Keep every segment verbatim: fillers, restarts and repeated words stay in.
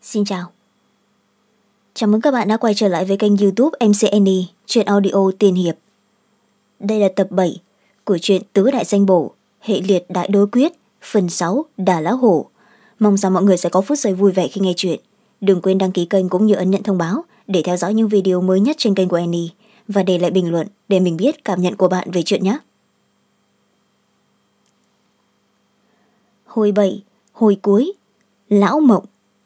Xin chào. Chào mừng các bạn đã quay trở lại với kênh YouTube em xê en e, truyện audio tiên hiệp. Đây là tập bảy của truyện Tứ Đại Danh Bổ, hệ liệt đại đối quyết, phần sáu Đà Lão Hổ. Mong rằng mọi người sẽ có phút giây vui vẻ khi nghe chuyện. Đừng quên đăng ký kênh cũng như ấn nhận thông báo để theo dõi những video mới nhất trên kênh của Annie và để lại bình luận để mình biết cảm nhận của bạn về chuyện nhé. Hồi bảy, hồi cuối, Lão Mộng.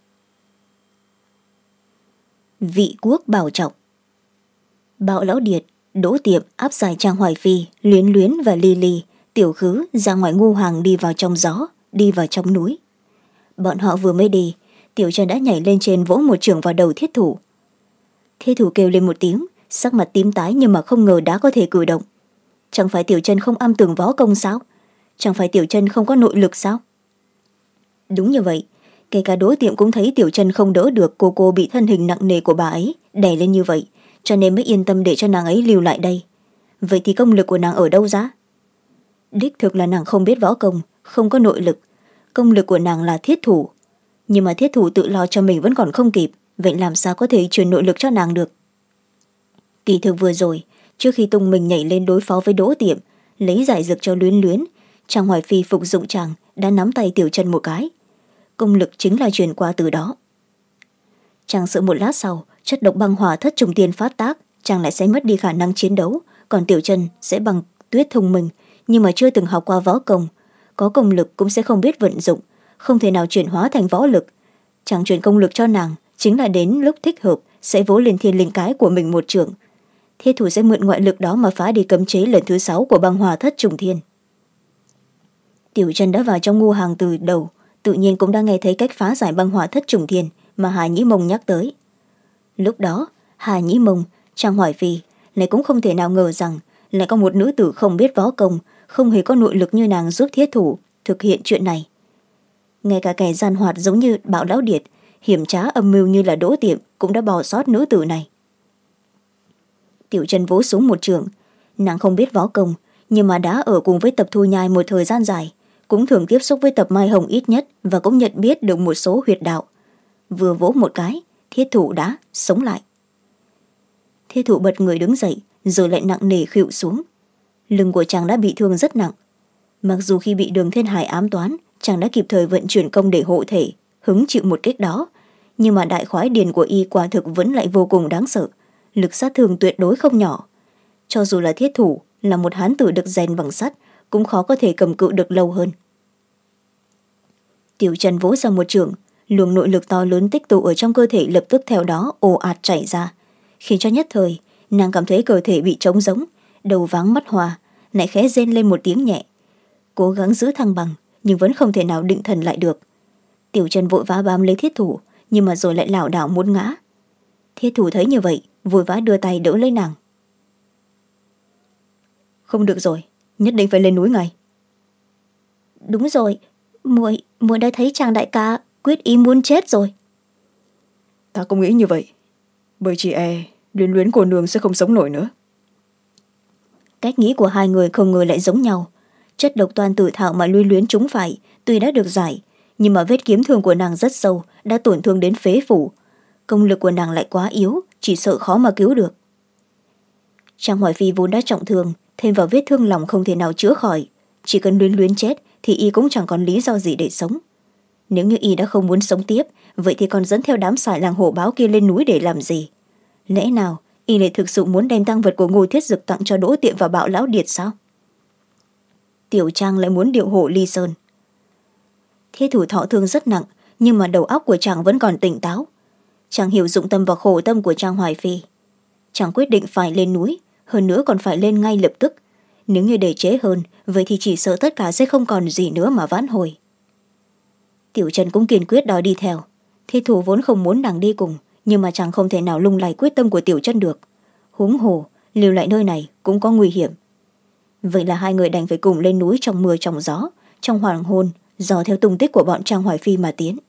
Vị quốc bảo trọng. Bạo Lão Điệt, Đỗ Tiệp áp giải Trang Hoài Phi, Luyến Luyến và Ly Ly, Tiểu Khứ ra ngoài ngu hàng đi vào trong gió, đi vào trong núi. Bọn họ vừa mới đi, Tiểu Trần đã nhảy lên trên vỗ một chưởng vào đầu Thiết Thủ. Thiết Thủ kêu lên một tiếng, sắc mặt tím tái nhưng mà không ngờ đã có thể cử động. Chẳng phải Tiểu Trần không am tường võ công sao? Chẳng phải Tiểu Trần không có nội lực sao? Đúng như vậy, kể cả Đỗ Tiệm cũng thấy Tiểu Trần không đỡ được cô cô bị thân hình nặng nề của bà ấy đè lên như vậy, cho nên mới yên tâm để cho nàng ấy lưu lại đây. Vậy thì công lực của nàng ở đâu ra? Đích thực là nàng không biết võ công, không có nội lực. Công lực của nàng là Thiết Thủ, nhưng mà Thiết Thủ tự lo cho mình vẫn còn không kịp, vậy làm sao có thể truyền nội lực cho nàng được? Kỳ thực vừa rồi, trước khi tung mình nhảy lên đối phó với Đỗ Tiệm, lấy giải dược cho Luyến Luyến, Trang Hoài Phi phục dụng chàng đã nắm tay Tiểu Trần một cái. Công lực chính là truyền qua từ đó. Chàng sợ một lát sau, chất độc băng hỏa thất trùng tiên phát tác, chàng lại sẽ mất đi khả năng chiến đấu, còn Tiểu Trần sẽ bằng tuyết thông minh, nhưng mà chưa từng học qua võ công, có công lực cũng sẽ không biết vận dụng, không thể nào chuyển hóa thành võ lực. Chàng truyền công lực cho nàng, chính là đến lúc thích hợp sẽ vỗ lên thiên linh cái của mình một trường. Thiết Thủ sẽ mượn ngoại lực đó mà phá đi cấm chế lần thứ sáu của băng hỏa thất trùng thiên. Tiểu Trần đã vào trong ngu hàng từ đầu, tự nhiên cũng đã nghe thấy cách phá giải băng hỏa thất trùng thiên mà Hà Nhĩ Mông nhắc tới. Lúc đó, Hà Nhĩ Mông, Trang Hoài Phi lại cũng không thể nào ngờ rằng lại có một nữ tử không biết võ công, không hề có nội lực như nàng giúp Thiết Thủ thực hiện chuyện này. Ngay cả kẻ gian hoạt giống như Bạo Lão Điệt, hiểm trá âm mưu như là Đỗ Tiệm cũng đã bỏ sót nữ tử này. Tiểu Trần vỗ xuống một trường, nàng không biết võ công, nhưng mà đã ở cùng với Tập Thu Nhai một thời gian dài, cũng thường tiếp xúc với Tập Mai Hồng ít nhất và cũng nhận biết được một số huyệt đạo. Vừa vỗ một cái, Thiết Thủ đã sống lại. Thiết Thủ bật người đứng dậy, rồi lại nặng nề khuỵu xuống. Lưng của chàng đã bị thương rất nặng. Mặc dù khi bị Đường Thiên Hải ám toán, chàng đã kịp thời vận chuyển công để hộ thể, hứng chịu một kích đó, nhưng mà đại khoái điền của y quả thực vẫn lại vô cùng đáng sợ, lực sát thương tuyệt đối không nhỏ. Cho dù là Thiết Thủ là một hán tử được rèn bằng sắt, cũng khó có thể cầm cự được lâu hơn. Tiểu Trần vỗ ra một trường, luồng nội lực to lớn tích tụ ở trong cơ thể lập tức theo đó ồ ạt chảy ra, khiến cho nhất thời nàng cảm thấy cơ thể bị trống rỗng, đầu váng mắt hoa, lại khẽ rên lên một tiếng nhẹ, cố gắng giữ thăng bằng nhưng vẫn không thể nào định thần lại được. Tiểu Trần vội vã bám lấy Thiết Thủ, nhưng mà rồi lại lảo đảo muốn ngã. Thiết Thủ thấy như vậy, vội vã đưa tay đỡ lấy nàng. Không được rồi, nhất định phải lên núi ngay. Đúng rồi, muội muội đã thấy chàng đại ca quyết ý muốn chết rồi. Ta cũng nghĩ như vậy, bởi chỉ e Luyến Luyến cô nương sẽ không sống nổi nữa. Cách nghĩ của hai người không ngờ lại giống nhau. Chất độc toan tử thảo mà Luyến Luyến trúng phải tuy đã được giải, nhưng mà vết kiếm thương của nàng rất sâu, đã tổn thương đến phế phủ. Công lực của nàng lại quá yếu, chỉ sợ khó mà cứu được. Trang Hoài Phi vốn đã trọng thương, thêm vào vết thương lòng không thể nào chữa khỏi, chỉ cần Luyến Luyến chết thì y cũng chẳng còn lý do gì để sống. Nếu như y đã không muốn sống tiếp, vậy thì còn dẫn theo đám sải làng hổ báo kia lên núi để làm gì? Lẽ nào y lại thực sự muốn đem tang vật của Ngô Thiết Dực tặng cho Đỗ Tiệm và Bạo Lão Điệt sao? Tiểu Trang lại muốn điệu hổ ly sơn. Thiết Thủ thọ thương rất nặng, nhưng mà đầu óc của chàng vẫn còn tỉnh táo. Chàng hiểu dụng tâm và khổ tâm của Trang Hoài Phi. Chàng quyết định phải lên núi, hơn nữa còn phải lên ngay lập tức. Nếu như để trễ hơn, vậy thì chỉ sợ tất cả sẽ không còn gì nữa mà vãn hồi. Tiểu Trần cũng kiên quyết đòi đi theo. Thiết Thủ vốn không muốn nàng đi cùng, nhưng mà chàng không thể nào lung lay quyết tâm của Tiểu Trần được. Huống hồ, lưu lại nơi này cũng có nguy hiểm. Vậy là hai người đành phải cùng lên núi trong mưa trong gió, trong hoàng hôn, dò theo tung tích của bọn Trang Hoài Phi mà tiến.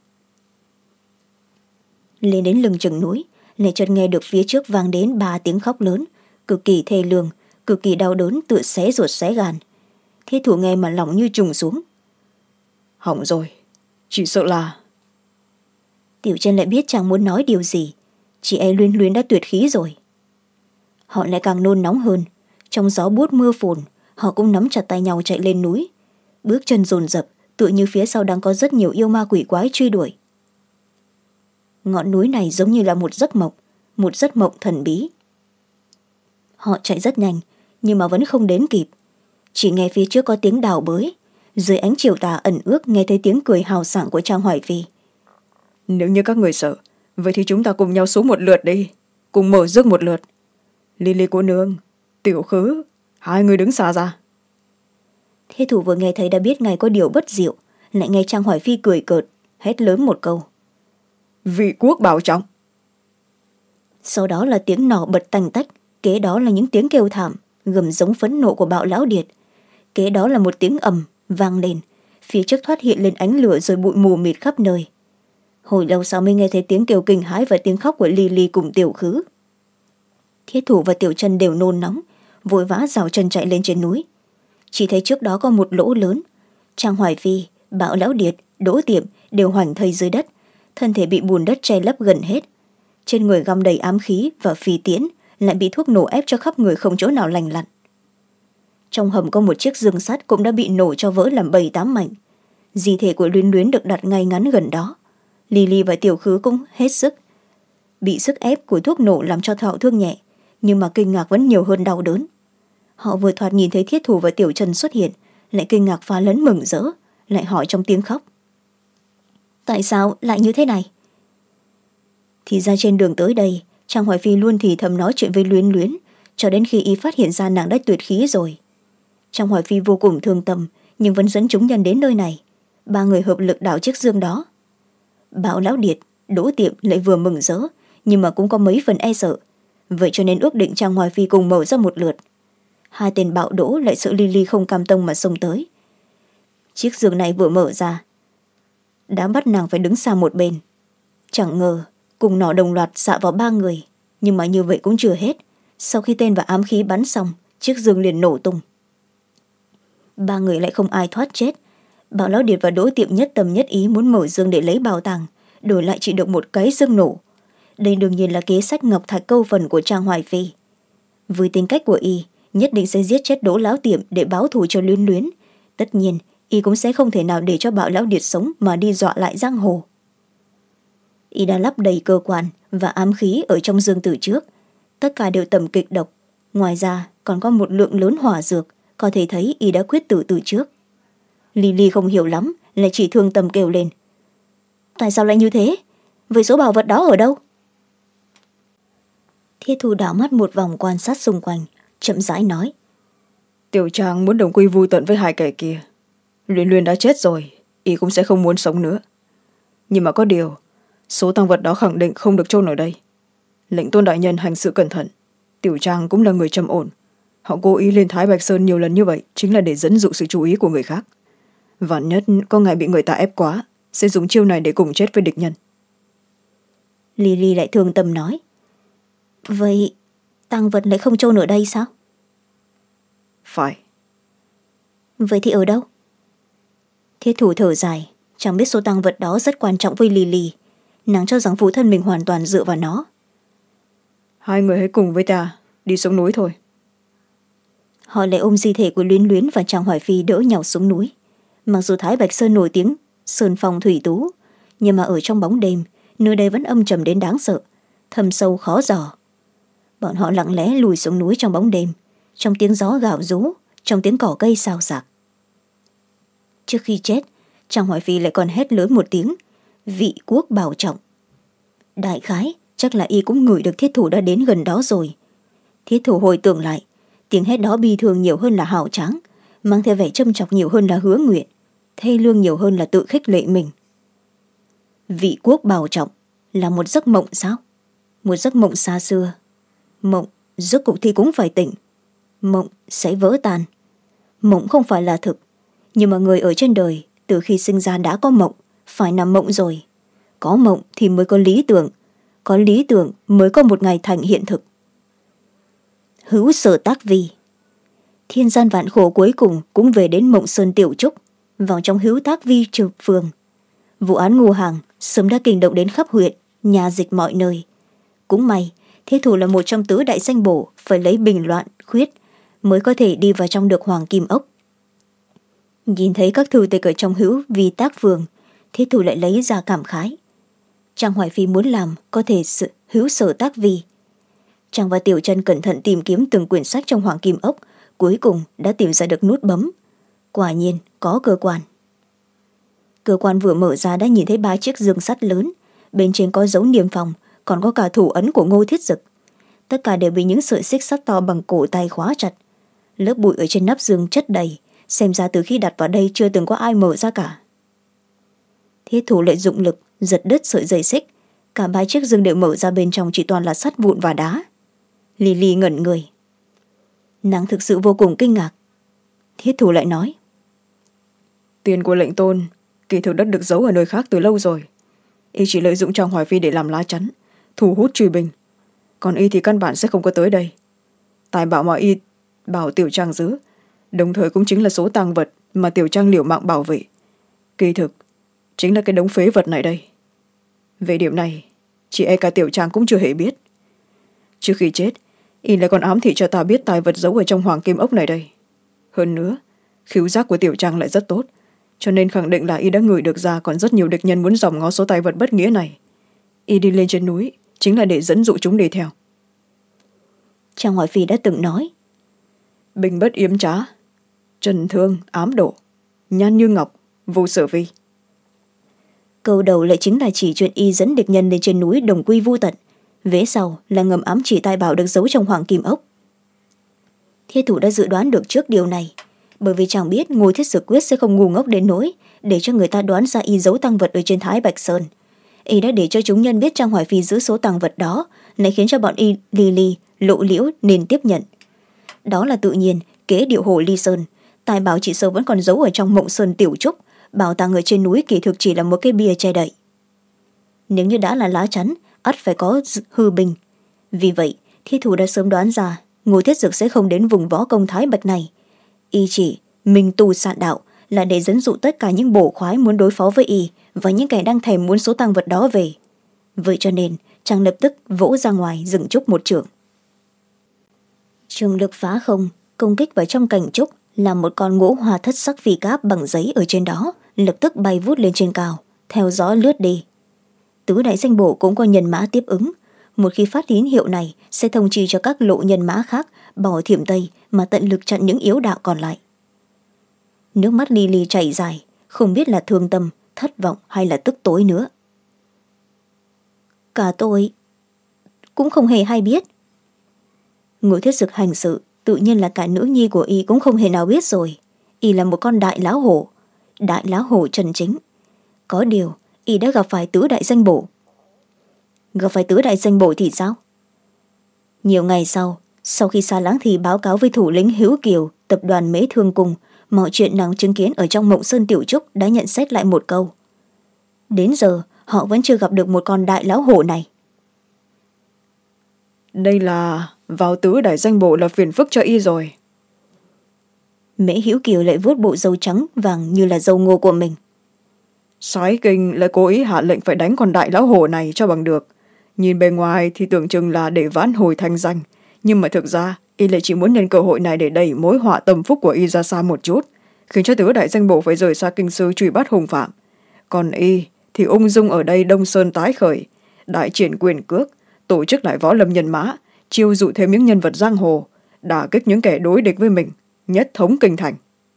Lên đến lưng chừng núi, lại chợt nghe được phía trước vang đến ba tiếng khóc lớn, cực kỳ thê lương, cực kỳ đau đớn, tựa xé ruột xé gan. Thiết Thủ nghe mà lòng như trùng xuống. Hỏng rồi, chỉ sợ là... Tiểu Chân lại biết chàng muốn nói điều gì. Chị e Luyến Luyến đã tuyệt khí rồi. Họ lại càng nôn nóng hơn. Trong gió buốt mưa phùn, họ cũng nắm chặt tay nhau chạy lên núi. Bước chân dồn dập, tựa như phía sau đang có rất nhiều yêu ma quỷ quái truy đuổi. Ngọn núi này giống như là một giấc mộng, một giấc mộng thần bí. Họ chạy rất nhanh, nhưng mà vẫn không đến kịp. Chỉ nghe phía trước có tiếng đào bới. Dưới ánh chiều tà ẩn ước nghe thấy tiếng cười hào sảng của Trang Hoài Phi. Nếu như các người sợ, vậy thì chúng ta cùng nhau xuống một lượt đi, cùng mở rước một lượt. Lily cô nương, Tiểu Khứ, hai người đứng xa ra. Thiết thủ vừa nghe thấy đã biết ngay có điều bất diệu, lại nghe Trang Hoài Phi cười cợt, hét lớn một câu. Vị quốc bảo trọng. Sau đó là tiếng nỏ bật tành tách, kế đó là những tiếng kêu thảm, gầm giống phẫn nộ của Bạo Lão Điệt. Kế đó là một tiếng ầm vang lên, phía trước thoát hiện lên ánh lửa rồi bụi mù mịt khắp nơi. Hồi lâu sau mới nghe thấy tiếng kêu kinh hãi và tiếng khóc của Lily cùng Tiểu Khứ. Thiết thủ và Tiểu Chân đều nôn nóng, vội vã rào chân chạy lên trên núi. Chỉ thấy trước đó có một lỗ lớn. Trang Hoài Phi, Bạo Lão Điệt, Đỗ Tiệm đều hoành thây dưới đất, thân thể bị bùn đất che lấp gần hết. Trên người găm đầy ám khí và phi tiễn, lại bị thuốc nổ ép cho khắp người không chỗ nào lành lặn. Trong hầm có một chiếc giường sắt cũng đã bị nổ cho vỡ làm bảy tám mảnh. Di thể của Luyến Luyến được đặt ngay ngắn gần đó. Lily và Tiểu Khứ cũng hết sức. Bị sức ép của thuốc nổ làm cho thọ thương nhẹ, nhưng mà kinh ngạc vẫn nhiều hơn đau đớn. Họ vừa thoạt nhìn thấy Thiết thủ và Tiểu Chân xuất hiện, lại kinh ngạc pha lẫn mừng rỡ, lại hỏi trong tiếng khóc. Tại sao lại như thế này? Thì ra trên đường tới đây, Trang Hoài Phi luôn thì thầm nói chuyện với Luyến Luyến, cho đến khi y phát hiện ra nàng đã tuyệt khí rồi. Trang Hoài Phi vô cùng thương tâm, nhưng vẫn dẫn chúng nhân đến nơi này. Ba người hợp lực đảo chiếc dương đó. Bạo Lão Điệt, Đỗ Tiệm lại vừa mừng rỡ, nhưng mà cũng có mấy phần e sợ. Vậy cho nên ước định Trang Hoài Phi cùng mở ra một lượt. Hai tên Bạo Đỗ lại sợ Lily không cam tâm mà xông tới. Chiếc giường này vừa mở ra, đã bắt nàng phải đứng xa một bên. Chẳng ngờ cùng nỏ đồng loạt xạ vào ba người, nhưng mà như vậy cũng chưa hết. Sau khi tên và ám khí bắn xong, chiếc giường liền nổ tung. Ba người lại không ai thoát chết. Bạo Lão Điệt và Đỗ Tiệm nhất tâm nhất ý muốn mở giường để lấy bảo tàng, đổi lại chỉ được một cái giường nổ. Đây đương nhiên là kế sách ngọc thạch câu phần của Trang Hoài Phi. Với tính cách của y, nhất định sẽ giết chết Đỗ Lão Tiệm để báo thù cho Luyến Luyến. Tất nhiên y cũng sẽ không thể nào để cho Bạo Lão Điệt sống mà đi dọa lại giang hồ. Y đã lắp đầy cơ quan và ám khí ở trong giường từ trước, tất cả đều tầm kịch độc. Ngoài ra còn có một lượng lớn hỏa dược, có thể thấy y đã quyết tử từ trước. Lily không hiểu lắm, lại chỉ thương tâm kêu lên. Tại sao lại như thế? Vậy số bảo vật đó ở đâu? Thiết Thu đảo mắt một vòng quan sát xung quanh, chậm rãi nói. Tiểu Trang muốn đồng quy vu tận với hai kẻ kia. Luyến Luyến đã chết rồi, y cũng sẽ không muốn sống nữa. Nhưng mà có điều, số tăng vật đó khẳng định không được chôn ở đây. Lệnh Tôn đại nhân hành sự cẩn thận. Tiểu Trang cũng là người trầm ổn. Họ cố ý lên Thái Bạch Sơn nhiều lần như vậy chính là để dẫn dụ sự chú ý của người khác. Vạn nhất có ngày bị người ta ép quá, sẽ dùng chiêu này để cùng chết với địch nhân. Lily lại thương tâm nói. Vậy tang vật lại không chôn ở đây sao? Phải. Vậy thì ở đâu? Thiết Thủ thở dài, chẳng biết số tang vật đó rất quan trọng với Lily. Nàng cho rằng phụ thân mình hoàn toàn dựa vào nó. Hai người hãy cùng với ta đi xuống núi thôi. Họ lại ôm di thể của Luyến Luyến và Trang Hoài Phi đỡ nhau xuống núi. Mặc dù Thái Bạch Sơn nổi tiếng sơn phong thủy tú, nhưng mà ở trong bóng đêm, nơi đây vẫn âm trầm đến đáng sợ, thâm sâu khó dò. Bọn họ lặng lẽ lùi xuống núi trong bóng đêm, trong tiếng gió gào rú, trong tiếng cỏ cây xào xạc. Trước khi chết, Trang Hoài Phi lại còn hét lớn một tiếng, vị quốc bảo trọng. Đại khái, chắc là y cũng ngửi được Thiết Thủ đã đến gần đó rồi. Thiết Thủ hồi tưởng lại, tiếng hét đó bi thương nhiều hơn là hào tráng, mang theo vẻ châm chọc nhiều hơn là hứa nguyện, thê lương nhiều hơn là tự khích lệ mình. Vị quốc bảo trọng là một giấc mộng sao? Một giấc mộng xa xưa. Mộng rốt cuộc thì cũng phải tỉnh. Mộng sẽ vỡ tan. Mộng không phải là thực, nhưng mà người ở trên đời từ khi sinh ra đã có mộng, phải nằm mộng rồi. Có mộng thì mới có lý tưởng, có lý tưởng mới có một ngày thành hiện thực. Hữu Sở Tác Vi. Thiên gian vạn khổ cuối cùng cũng về đến Mộng Sơn Tiểu Trúc, vào trong Hữu Tác Vi trực phường. Vụ án Ngô Hàng sớm đã kinh động đến khắp huyện, nhà dịch mọi nơi. Cũng may Thiết Thủ là một trong tứ đại danh bổ, phải lấy bình loạn khuyết mới có thể đi vào trong được Hoàng Kim Ốc. Nhìn thấy các thư tịch ở trong hữu vi tác phường, Thiết Thủ lại lấy ra cảm khái. Trang Hoài Phi muốn làm có thể sự hữu sở tác vi. Trang và Tiểu Chân cẩn thận tìm kiếm từng quyển sách trong Hoàng Kim Ốc, cuối cùng đã tìm ra được nút bấm. Quả nhiên có cơ quan. Cơ quan vừa mở ra đã nhìn thấy ba chiếc giường sắt lớn, bên trên có dấu niêm phòng, còn có cả thủ ấn của Ngô Thiết Dực. Tất cả đều bị những sợi xích sắt to bằng cổ tay khóa chặt. Lớp bụi ở trên nắp giường chất đầy, xem ra từ khi đặt vào đây chưa từng có ai mở ra cả. Thiết Thủ lại dụng lực giật đứt sợi dây xích, cả ba chiếc giường đều mở ra, bên trong chỉ toàn là sắt vụn và đá. Lily ngẩn người. Nàng thực sự vô cùng kinh ngạc. Thiết Thủ lại nói: Tiền của lệnh tôn kỳ thực đất được giấu ở nơi khác từ lâu rồi. Y chỉ lợi dụng Trang Hoài Phi để làm lá chắn, thu hút truy binh. Còn y thì căn bản sẽ không có tới đây. Tài bảo mà y bảo Tiểu Trang giữ, đồng thời cũng chính là số tang vật mà Tiểu Trang liều mạng bảo vệ. Kỳ thực chính là cái đống phế vật này đây. Về điểm này, chỉ e cả Tiểu Trang cũng chưa hề biết. Trước khi chết, y lại còn ám thị cho ta biết tài vật giấu ở trong Hoàng Kim Ốc này đây. Hơn nữa, khứu giác của Tiểu Trang lại rất tốt, cho nên khẳng định là y đã ngửi được ra còn rất nhiều địch nhân muốn dòm ngó số tài vật bất nghĩa này. Y đi lên trên núi chính là để dẫn dụ chúng đi theo. Trang Hoài Phi đã từng nói: Bình bất yếm trá, trần thương ám độ, nhan như ngọc, vô sở vi. Câu đầu lại chính là chỉ chuyện y dẫn địch nhân lên trên núi đồng quy vu tận, vế sau là ngầm ám chỉ tài bảo được giấu trong Hoàng Kim Ốc. Thiết Thủ đã dự đoán được trước điều này, bởi vì chàng biết Ngô Thiết Dực quyết sẽ không ngu ngốc đến nỗi để cho người ta đoán ra y giấu tăng vật ở trên Thái Bạch Sơn. Y đã để cho chúng nhân biết Trang Hoài Phi giữ số tăng vật đó, lại khiến cho bọn y Lily lộ liễu nên tiếp nhận. Đó là tự nhiên kế điệu hồ ly sơn, tài bảo chị sâu vẫn còn giấu ở trong Mộng Sơn Tiểu Trúc, bảo tàng ở trên núi kỳ thực chỉ là một cái bia che đậy. Nếu như đã là lá chắn, ắt phải có hư binh. Vì vậy Thiết Thủ đã sớm đoán ra Ngô Thiết Dực sẽ không đến vùng võ công Thái Bạch này. Y chỉ minh tu sạn đạo là để dẫn dụ tất cả những bổ khoái muốn đối phó với y và những kẻ đang thèm muốn số tăng vật đó về. Vậy cho nên chàng lập tức vỗ ra ngoài dựng trúc một chưởng. Trường lực phá không, công kích vào trong cành trúc, làm một con ngũ hoa thất sắc phi cáp bằng giấy ở trên đó lập tức bay vút lên trên cao, theo gió lướt đi. Tứ đại danh bổ cũng có nhân mã tiếp ứng. Một khi phát tín hiệu này sẽ thông chi cho các lộ nhân mã khác bỏ thiểm tây mà tận lực chặn những yếu đạo còn lại. Nước mắt Lily chảy dài, không biết là thương tâm, thất vọng hay là tức tối nữa. Cả tôi cũng không hề hay biết. Ngô Thiết Dực hành sự tự nhiên là cả nữ nhi của y cũng không hề nào biết rồi. Y là một con đại lão hổ, đại lão hổ chân chính. Có điều y đã gặp phải tứ đại danh bổ. Gặp phải tứ đại danh bổ thì sao? Nhiều ngày sau, sau khi Sa Lãng Thì báo cáo với thủ lĩnh Hữu Kiều, tập đoàn Mễ Thương Cùng, mọi chuyện nàng chứng kiến ở trong Mộng Sơn Tiểu Trúc đã nhận xét lại một câu. Đến giờ họ vẫn chưa gặp được một con đại lão hổ này. Đây là vào tứ đại danh bộ là phiền phức cho y rồi. Mễ Hữu Kiều lại vuốt bộ râu trắng vàng như là râu ngô của mình. Soái Kinh lại cố ý hạ lệnh phải đánh con đại lão hổ này cho bằng được. Nhìn bề ngoài thì tưởng chừng là để vãn hồi thanh danh, nhưng mà thực ra y lại chỉ muốn nhân cơ hội này để đẩy mối họa tâm phúc của y ra xa một chút, khiến cho tứ đại danh bộ phải rời xa kinh sư truy bắt hung phạm. Còn y thì ung dung ở đây Đông Sơn tái khởi, đại triển quyền cước, tổ chức lại võ lâm nhân mã, chiêu dụ thêm những nhân vật giang hồ, đả kích những kẻ đối địch với mình, nhất thống kinh thành.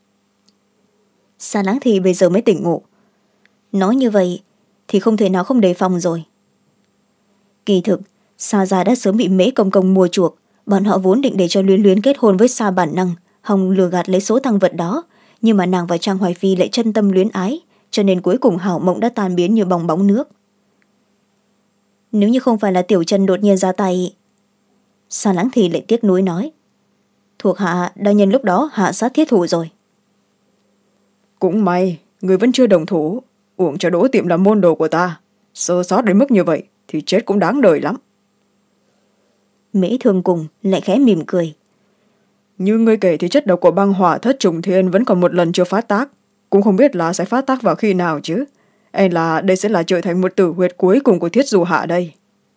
Sa Lãng Thì bây giờ mới tỉnh ngộ. Nói như vậy thì không thể nào không đề phòng rồi. Kỳ thực Sa gia đã sớm bị Mễ Công Công mua chuộc. Bọn họ vốn định để cho Luyến Luyến kết hôn với Sa Bản Năng, hòng lừa gạt lấy số thăng vật đó, nhưng mà nàng và Trang Hoài Phi lại chân tâm luyến ái, cho nên cuối cùng hảo mộng đã tan biến như bong bóng nước. Nếu như không phải là Tiểu Chân đột nhiên ra tay, Sa Lãng Thì lại tiếc nuối nói, thuộc hạ đã nhân lúc đó hạ sát Thiết Thủ rồi. Cũng may người vẫn chưa đồng thủ, uổng cho Đỗ Tiệm làm môn đồ của ta, sơ sót đến mức như vậy thì chết cũng đáng đời lắm. Mễ Thương Cùng lại khẽ mỉm cười. Như ngươi kể thì chất độc của băng hỏa thất trùng thiên vẫn còn một lần chưa phát tác, cũng không biết là sẽ phát tác vào khi nào chứ. hay là đây sẽ là trở thành một tử huyệt cuối cùng của Thiết Du Hạ đây.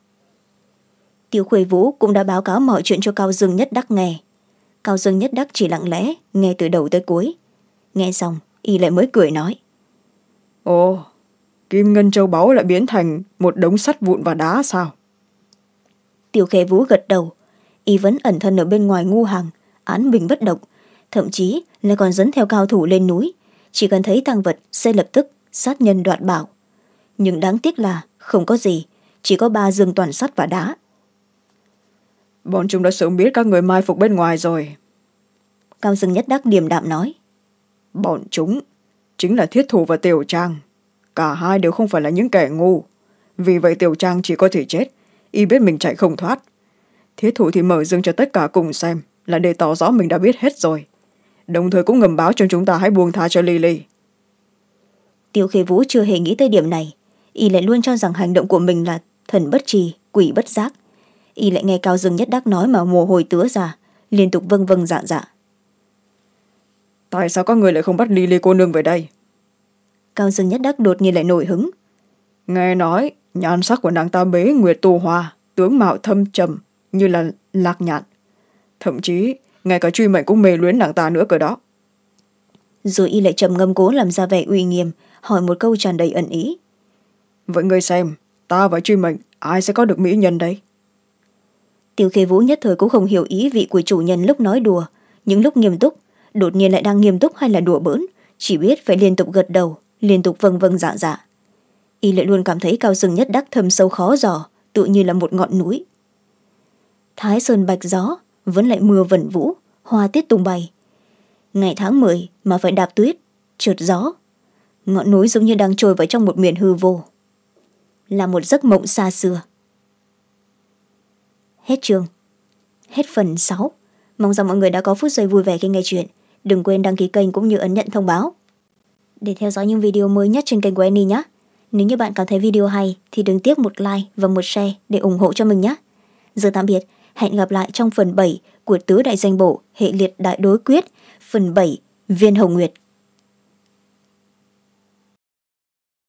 Tiêu Khuê Vũ cũng đã báo cáo mọi chuyện cho Cao Dương Nhất Đắc nghe. Cao Dương Nhất Đắc chỉ lặng lẽ nghe từ đầu tới cuối. Nghe xong y lại mới cười nói: Ồ, kim ngân châu báu lại biến thành một đống sắt vụn và đá sao? Tiêu Khuê Vũ gật đầu. Y vẫn ẩn thân ở bên ngoài ngu hàng, án bình bất động, thậm chí lại còn dẫn theo cao thủ lên núi, chỉ cần thấy tang vật sẽ lập tức sát nhân đoạt bảo. Nhưng đáng tiếc là không có gì, chỉ có ba dương toàn sắt và đá. Bọn chúng đã sớm biết các người mai phục bên ngoài rồi. Cao Dương Nhất Đắc điềm đạm nói: Bọn chúng chính là Thiết Thủ và Tiểu Trang. Cả hai đều không phải là những kẻ ngu. Vì vậy Tiểu Trang chỉ có thể chết, y biết mình chạy không thoát. Thiết Thủ thì mở dương cho tất cả cùng xem, là để tỏ rõ mình đã biết hết rồi. Đồng thời cũng ngầm báo cho chúng ta hãy buông tha cho Lily. Tiêu Khê Vũ chưa hề nghĩ tới điểm này. Y lại luôn cho rằng hành động của mình là thần bất trì, quỷ bất giác. Y lại nghe Cao Dương Nhất Đắc nói mà mồ hôi tứa ra, liên tục vâng vâng dạ dạ. Tại sao các người lại không bắt Lily cô nương về đây? Cao Dương Nhất Đắc đột nhiên lại nổi hứng. Nghe nói nhan sắc của nàng ta bế nguyệt tu hoa, tướng mạo thâm trầm như là lạc nhạn. Thậm chí ngay cả truy mệnh cũng mê luyến nàng ta nữa cơ đó. Rồi y lại trầm ngâm cố làm ra vẻ uy nghiêm, hỏi một câu tràn đầy ẩn ý. Vậy ngươi xem, ta và truy mệnh ai sẽ có được mỹ nhân đấy? Tiêu Khê Vũ nhất thời cũng không hiểu ý vị của chủ nhân lúc nói đùa, những lúc nghiêm túc, đột nhiên lại đang nghiêm túc hay là đùa bỡn, chỉ biết phải liên tục gật đầu, liên tục vâng vâng dạ dạ. Y lại luôn cảm thấy Cao Dương Nhất Đắc thâm sâu khó dò, tự như là một ngọn núi. Thái sơn bạch gió, vẫn lại mưa vẩn vũ, hoa tiết tung bay. Ngày tháng mười mà phải đạp tuyết, trượt gió. Ngọn núi giống như đang trôi vào trong một miền hư vô. Là một giấc mộng xa xưa. Hết chương. Hết phần sáu. Mong rằng mọi người đã có phút giây vui vẻ khi nghe chuyện. Đừng quên đăng ký kênh cũng như ấn nhận thông báo để theo dõi những video mới nhất trên kênh của Annie nhé. Nếu như bạn cảm thấy video hay thì đừng tiếc một like và một share để ủng hộ cho mình nhé. Giờ tạm biệt, hẹn gặp lại trong phần bảy của Tứ Đại Danh Bổ hệ liệt đại đối quyết, phần bảy Viên Hồng Nguyệt.